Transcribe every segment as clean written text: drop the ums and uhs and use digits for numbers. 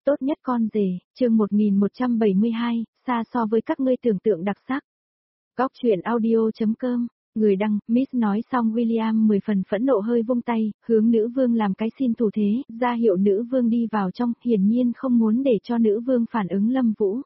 Tốt nhất con rể, chương 1172, xa so với các ngươi tưởng tượng đặc sắc. Góc truyện audio.com, người đăng, Miss nói xong William 10 phần phẫn nộ hơi vung tay, hướng nữ vương làm cái xin thủ thế, ra hiệu nữ vương đi vào trong, hiển nhiên không muốn để cho nữ vương phản ứng Lâm Vũ.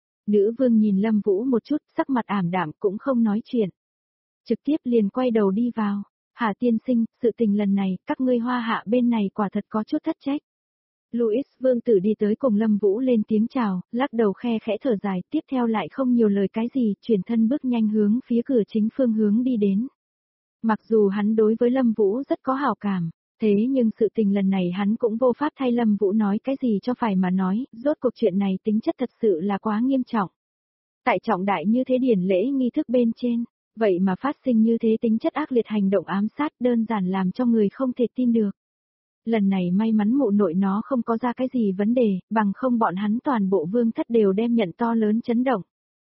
Nữ vương nhìn Lâm Vũ một chút, sắc mặt ảm đạm cũng không nói chuyện. Trực tiếp liền quay đầu đi vào. Hà tiên sinh, sự tình lần này, các ngươi Hoa Hạ bên này quả thật có chút thất trách. Louis vương tử đi tới cùng Lâm Vũ lên tiếng chào, lắc đầu khe khẽ thở dài, tiếp theo lại không nhiều lời cái gì, chuyển thân bước nhanh hướng phía cửa chính phương hướng đi đến. Mặc dù hắn đối với Lâm Vũ rất có hảo cảm, thế nhưng sự tình lần này hắn cũng vô pháp thay Lâm Vũ nói cái gì cho phải mà nói, rốt cuộc chuyện này tính chất thật sự là quá nghiêm trọng. Tại trọng đại như thế điển lễ nghi thức bên trên, vậy mà phát sinh như thế tính chất ác liệt hành động ám sát đơn giản làm cho người không thể tin được. Lần này may mắn mụ nội nó không có ra cái gì vấn đề, bằng không bọn hắn toàn bộ vương thất đều đem nhận to lớn chấn động.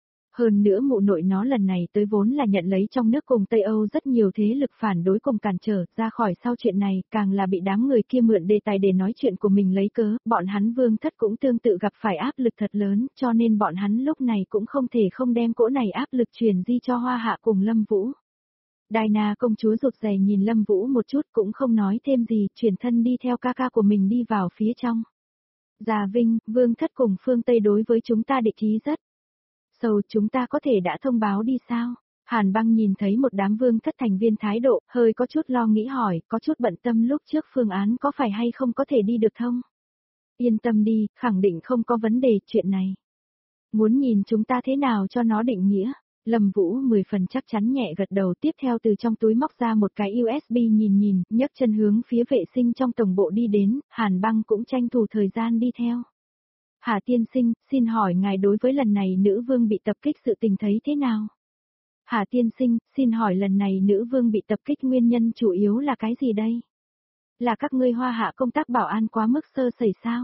Hơn nữa mụ nội nó lần này tới vốn là nhận lấy trong nước cùng Tây Âu rất nhiều thế lực phản đối cùng cản trở, ra khỏi sau chuyện này, càng là bị đám người kia mượn đề tài để nói chuyện của mình lấy cớ, bọn hắn vương thất cũng tương tự gặp phải áp lực thật lớn, cho nên bọn hắn lúc này cũng không thể không đem cỗ này áp lực truyền di cho Hoa Hạ cùng Lâm Vũ. Diana công chúa rụt rè nhìn Lâm Vũ một chút cũng không nói thêm gì, chuyển thân đi theo ca ca của mình đi vào phía trong. Già Vinh, vương thất cùng phương Tây đối với chúng ta địch ý rất sâu, chúng ta có thể đã thông báo đi sao? Hàn Băng nhìn thấy một đám vương thất thành viên thái độ, hơi có chút lo nghĩ hỏi, có chút bận tâm lúc trước phương án có phải hay không có thể đi được thông? Yên tâm đi, khẳng định không có vấn đề chuyện này. Muốn nhìn chúng ta thế nào cho nó định nghĩa? Lâm Vũ 10 phần chắc chắn nhẹ gật đầu, tiếp theo từ trong túi móc ra một cái USB nhìn, nhấc chân hướng phía vệ sinh trong tổng bộ đi đến, Hàn Băng cũng tranh thủ thời gian đi theo. Hà tiên sinh, xin hỏi ngài đối với lần này nữ vương bị tập kích sự tình thấy thế nào? Hà tiên sinh, xin hỏi lần này nữ vương bị tập kích nguyên nhân chủ yếu là cái gì đây? Là các ngươi Hoa Hạ công tác bảo an quá mức sơ sẩy sao?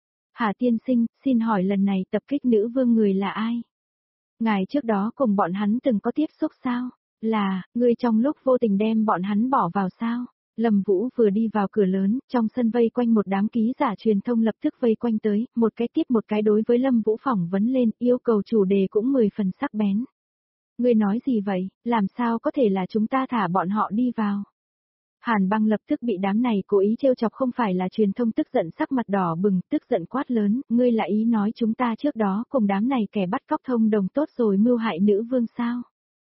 Hà tiên sinh, xin hỏi lần này tập kích nữ vương người là ai? Ngài trước đó cùng bọn hắn từng có tiếp xúc sao? Là, ngươi trong lúc vô tình đem bọn hắn bỏ vào sao? Lâm Vũ vừa đi vào cửa lớn, trong sân vây quanh một đám ký giả truyền thông lập tức vây quanh tới, một cái tiếp một cái đối với Lâm Vũ phỏng vấn lên, yêu cầu chủ đề cũng 10 phần sắc bén. Ngươi nói gì vậy, làm sao có thể là chúng ta thả bọn họ đi vào? Hàn Băng lập tức bị đám này cố ý trêu chọc, không phải là truyền thông tức giận sắc mặt đỏ bừng, tức giận quát lớn, ngươi là ý nói chúng ta trước đó cùng đám này kẻ bắt cóc thông đồng tốt rồi mưu hại nữ vương sao?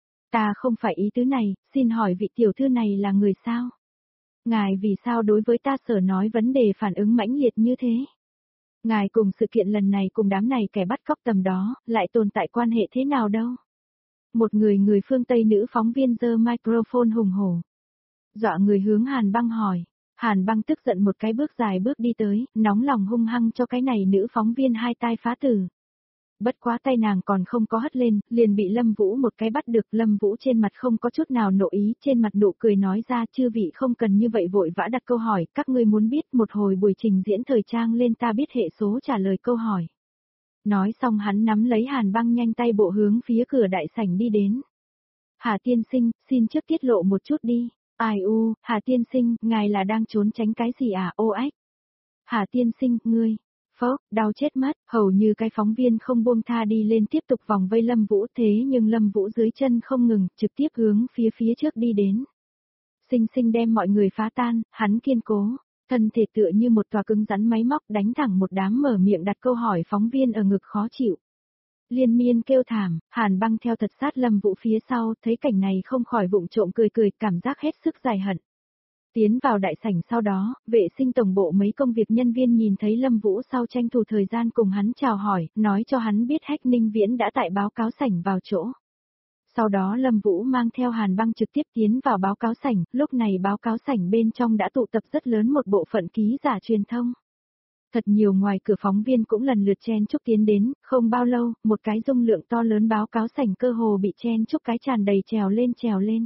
Ta không phải ý tứ này, xin hỏi vị tiểu thư này là người sao? Ngài vì sao đối với ta sở nói vấn đề phản ứng mãnh liệt như thế? Ngài cùng sự kiện lần này cùng đám này kẻ bắt cóc tầm đó, lại tồn tại quan hệ thế nào đâu? Một người phương Tây nữ phóng viên giơ microphone hùng hổ. Dọa người hướng Hàn Băng hỏi. Hàn Băng tức giận một cái bước dài bước đi tới, nóng lòng hung hăng cho cái này nữ phóng viên hai tai phá tử. Bất quá tay nàng còn không có hất lên, liền bị Lâm Vũ một cái bắt được. Lâm Vũ trên mặt không có chút nào nộ ý, trên mặt nụ cười nói ra, chư vị không cần như vậy vội vã đặt câu hỏi, các ngươi muốn biết một hồi buổi trình diễn thời trang lên ta biết hệ số trả lời câu hỏi. Nói xong hắn nắm lấy Hàn Băng nhanh tay bộ hướng phía cửa đại sảnh đi đến. Hà tiên sinh, xin trước tiết lộ một chút đi. Ai u, Hà tiên sinh, ngài là đang trốn tránh cái gì à, ô ếch. Hà tiên sinh, ngươi, phốc, đau chết mất, hầu như cái phóng viên không buông tha đi lên tiếp tục vòng vây Lâm Vũ, thế nhưng Lâm Vũ dưới chân không ngừng, trực tiếp hướng phía trước đi đến. Sinh sinh đem mọi người phá tan, hắn kiên cố, thân thể tựa như một tòa cứng rắn máy móc đánh thẳng một đám mở miệng đặt câu hỏi phóng viên ở ngực khó chịu. Liên miên kêu thảm, Hàn Băng theo thật sát Lâm Vũ phía sau, thấy cảnh này không khỏi vụng trộm cười, cảm giác hết sức dài hận. Tiến vào đại sảnh sau đó, vệ sinh tổng bộ mấy công việc nhân viên nhìn thấy Lâm Vũ sau tranh thủ thời gian cùng hắn chào hỏi, nói cho hắn biết Hách Ninh Viễn đã tại báo cáo sảnh vào chỗ. Sau đó Lâm Vũ mang theo Hàn Băng trực tiếp tiến vào báo cáo sảnh, lúc này báo cáo sảnh bên trong đã tụ tập rất lớn một bộ phận ký giả truyền thông. Thật nhiều ngoài cửa phóng viên cũng lần lượt chen chúc tiến đến, không bao lâu, một cái dung lượng to lớn báo cáo sảnh cơ hồ bị chen chúc cái tràn đầy trèo lên.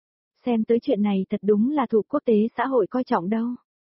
Xem tới chuyện này thật đúng là thụ quốc tế xã hội coi trọng đâu.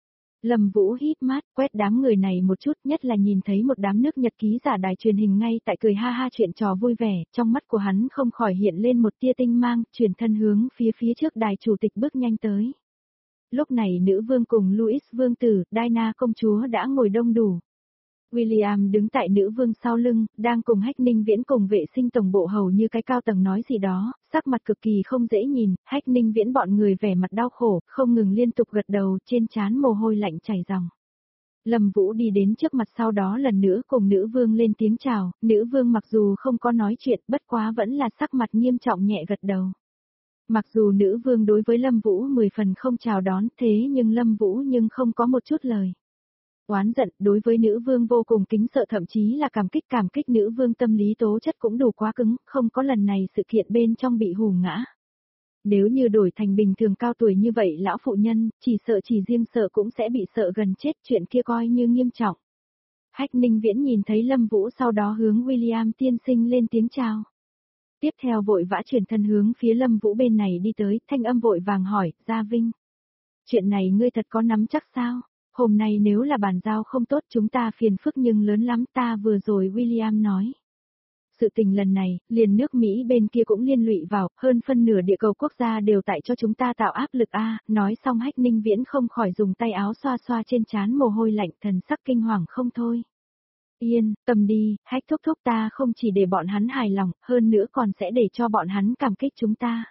Lâm Vũ híp mắt, quét đám người này một chút, nhất là nhìn thấy một đám nước Nhật ký giả đài truyền hình ngay tại cười ha ha chuyện trò vui vẻ, trong mắt của hắn không khỏi hiện lên một tia tinh mang, chuyển thân hướng phía trước đài chủ tịch bước nhanh tới. Lúc này nữ vương cùng Louis vương tử, Diana công chúa đã ngồi đông đủ. William đứng tại nữ vương sau lưng, đang cùng Hách Ninh Viễn cùng vệ sinh tổng bộ hầu như cái cao tầng nói gì đó, sắc mặt cực kỳ không dễ nhìn, Hách Ninh Viễn bọn người vẻ mặt đau khổ, không ngừng liên tục gật đầu, trên trán mồ hôi lạnh chảy ròng. Lâm Vũ đi đến trước mặt sau đó lần nữa cùng nữ vương lên tiếng chào, nữ vương mặc dù không có nói chuyện bất quá vẫn là sắc mặt nghiêm trọng nhẹ gật đầu. Mặc dù nữ vương đối với Lâm Vũ 10 phần không chào đón thế nhưng Lâm Vũ nhưng không có một chút lời oán giận, đối với nữ vương vô cùng kính sợ thậm chí là cảm kích nữ vương tâm lý tố chất cũng đủ quá cứng, không có lần này sự kiện bên trong bị hù ngã. Nếu như đổi thành bình thường cao tuổi như vậy lão phụ nhân, chỉ riêng sợ cũng sẽ bị sợ gần chết, chuyện kia coi như nghiêm trọng. Hách Ninh Viễn nhìn thấy Lâm Vũ sau đó hướng William tiên sinh lên tiếng chào. Tiếp theo vội vã chuyển thân hướng phía Lâm Vũ bên này đi tới, thanh âm vội vàng hỏi, Gia Vinh. Chuyện này ngươi thật có nắm chắc sao? Hôm nay nếu là bàn giao không tốt chúng ta phiền phức nhưng lớn lắm ta vừa rồi William nói. Sự tình lần này, liền nước Mỹ bên kia cũng liên lụy vào, hơn phân nửa địa cầu quốc gia đều tại cho chúng ta tạo áp lực nói xong Hách Ninh Viễn không khỏi dùng tay áo xoa xoa trên trán mồ hôi lạnh thần sắc kinh hoàng không thôi. Yên, tâm đi, Hách thúc thúc ta không chỉ để bọn hắn hài lòng, hơn nữa còn sẽ để cho bọn hắn cảm kích chúng ta.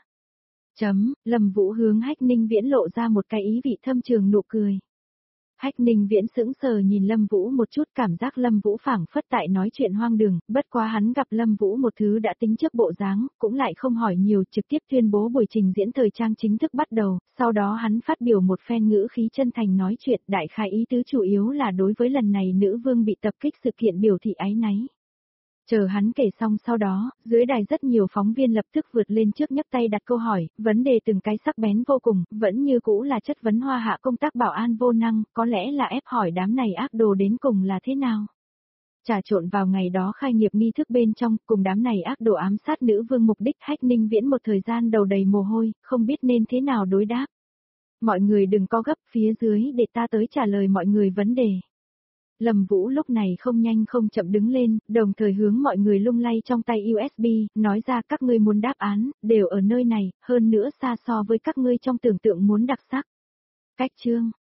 Lâm Vũ hướng Hách Ninh Viễn lộ ra một cái ý vị thâm trường nụ cười. Hách Ninh Viễn sững sờ nhìn Lâm Vũ một chút cảm giác Lâm Vũ phảng phất tại nói chuyện hoang đường, bất quá hắn gặp Lâm Vũ một thứ đã tính trước bộ dáng, cũng lại không hỏi nhiều trực tiếp tuyên bố buổi trình diễn thời trang chính thức bắt đầu, sau đó hắn phát biểu một phen ngữ khí chân thành nói chuyện đại khai ý tứ chủ yếu là đối với lần này nữ vương bị tập kích sự kiện biểu thị áy náy. Chờ hắn kể xong sau đó, dưới đài rất nhiều phóng viên lập tức vượt lên trước nhấc tay đặt câu hỏi, vấn đề từng cái sắc bén vô cùng, vẫn như cũ là chất vấn Hoa Hạ công tác bảo an vô năng, có lẽ là ép hỏi đám này ác đồ đến cùng là thế nào. Trà trộn vào ngày đó khai nghiệp nghi thức bên trong, cùng đám này ác đồ ám sát nữ vương mục đích Hách Ninh Viễn một thời gian đầu đầy mồ hôi, không biết nên thế nào đối đáp. Mọi người đừng có gấp phía dưới để ta tới trả lời mọi người vấn đề. Lâm Vũ lúc này không nhanh không chậm đứng lên, đồng thời hướng mọi người lung lay trong tay USB, nói ra các ngươi muốn đáp án, đều ở nơi này, hơn nữa xa so với các ngươi trong tưởng tượng muốn đặc sắc. Cách chương